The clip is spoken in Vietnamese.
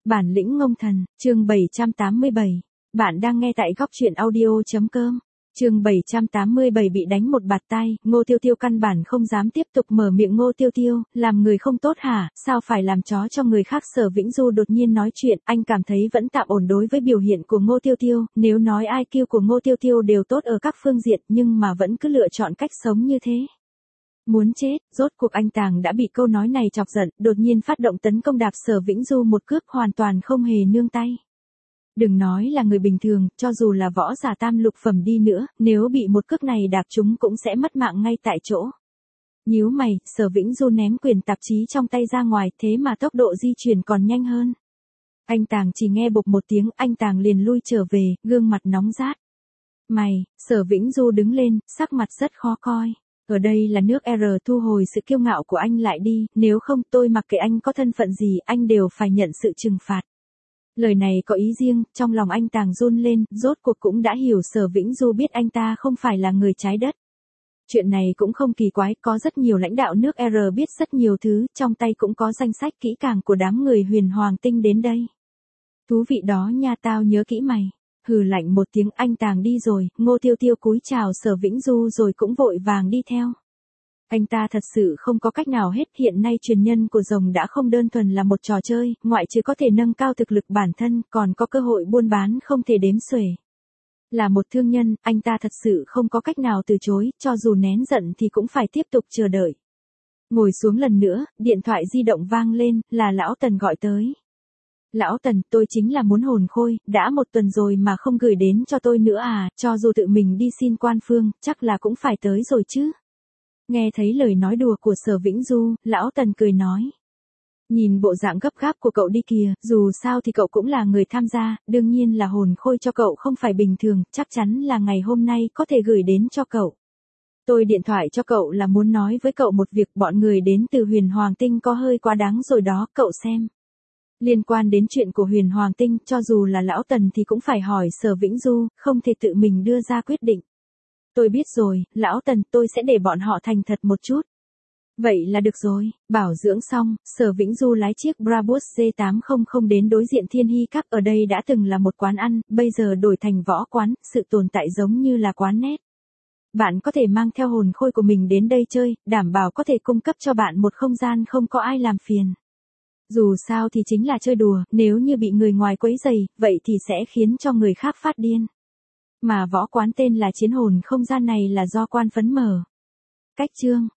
Bản lĩnh ngông thần, chương 787. Bạn đang nghe tại góc truyện audio.com. Chương 787 bị đánh một bạt tai, Ngô Tiêu Tiêu căn bản không dám tiếp tục mở miệng. Ngô Tiêu Tiêu, làm người không tốt hả, sao phải làm chó cho người khác? Sở Vĩnh Du đột nhiên nói chuyện, anh cảm thấy vẫn tạm ổn đối với biểu hiện của Ngô Tiêu Tiêu, nếu nói IQ của Ngô Tiêu Tiêu đều tốt ở các phương diện nhưng mà vẫn cứ lựa chọn cách sống như thế. Muốn chết, rốt cuộc anh Tàng đã bị câu nói này chọc giận, đột nhiên phát động tấn công đạp Sở Vĩnh Du một cước hoàn toàn không hề nương tay. Đừng nói là người bình thường, cho dù là võ giả tam lục phẩm đi nữa, nếu bị một cước này đạp trúng cũng sẽ mất mạng ngay tại chỗ. Nhíu mày, Sở Vĩnh Du ném quyền tạp chí trong tay ra ngoài, thế mà tốc độ di chuyển còn nhanh hơn. Anh Tàng chỉ nghe bộp một tiếng, anh Tàng liền lui trở về, gương mặt nóng rát. Mày, Sở Vĩnh Du đứng lên, sắc mặt rất khó coi. Ở đây là nước R, thu hồi sự kiêu ngạo của anh lại đi, nếu không tôi mặc kệ anh có thân phận gì, anh đều phải nhận sự trừng phạt. Lời này có ý riêng, trong lòng anh Tàng run lên, rốt cuộc cũng đã hiểu Sở Vĩnh Du biết anh ta không phải là người trái đất. Chuyện này cũng không kỳ quái, có rất nhiều lãnh đạo nước R biết rất nhiều thứ, trong tay cũng có danh sách kỹ càng của đám người Huyền Hoàng Tinh đến đây. Thú vị đó nha, tao nhớ kỹ mày. Hừ lạnh một tiếng, anh Tàng đi rồi, Ngô Tiêu Tiêu cúi chào Sở Vĩnh Du rồi cũng vội vàng đi theo. Anh ta thật sự không có cách nào hết, hiện nay truyền nhân của rồng đã không đơn thuần là một trò chơi, ngoại trừ có thể nâng cao thực lực bản thân, còn có cơ hội buôn bán không thể đếm xuể. Là một thương nhân, anh ta thật sự không có cách nào từ chối, cho dù nén giận thì cũng phải tiếp tục chờ đợi. Ngồi xuống lần nữa, điện thoại di động vang lên, là Lão Tần gọi tới. Lão Tần, tôi chính là muốn hồn khôi, đã 1 tuần rồi mà không gửi đến cho tôi nữa à, cho dù tự mình đi xin quan phương, chắc là cũng phải tới rồi chứ. Nghe thấy lời nói đùa của Sở Vĩnh Du, Lão Tần cười nói. Nhìn bộ dạng gấp gáp của cậu đi kìa, dù sao thì cậu cũng là người tham gia, đương nhiên là hồn khôi cho cậu không phải bình thường, chắc chắn là ngày hôm nay có thể gửi đến cho cậu. Tôi điện thoại cho cậu là muốn nói với cậu một việc, bọn người đến từ Huyền Hoàng Tinh có hơi quá đáng rồi đó, cậu xem. Liên quan đến chuyện của Huyền Hoàng Tinh, cho dù là Lão Tần thì cũng phải hỏi Sở Vĩnh Du, không thể tự mình đưa ra quyết định. Tôi biết rồi, Lão Tần, tôi sẽ để bọn họ thành thật một chút. Vậy là được rồi, bảo dưỡng xong, Sở Vĩnh Du lái chiếc Brabus G800 đến đối diện Thiên Hy Các, ở đây đã từng là một quán ăn, bây giờ đổi thành võ quán, sự tồn tại giống như là quán net. Bạn có thể mang theo hồn khôi của mình đến đây chơi, đảm bảo có thể cung cấp cho bạn một không gian không có ai làm phiền. Dù sao thì chính là chơi đùa, nếu như bị người ngoài quấy rầy, vậy thì sẽ khiến cho người khác phát điên. Mà võ quán tên là Chiến Hồn, không gian này là do quan phấn mở. Cách chương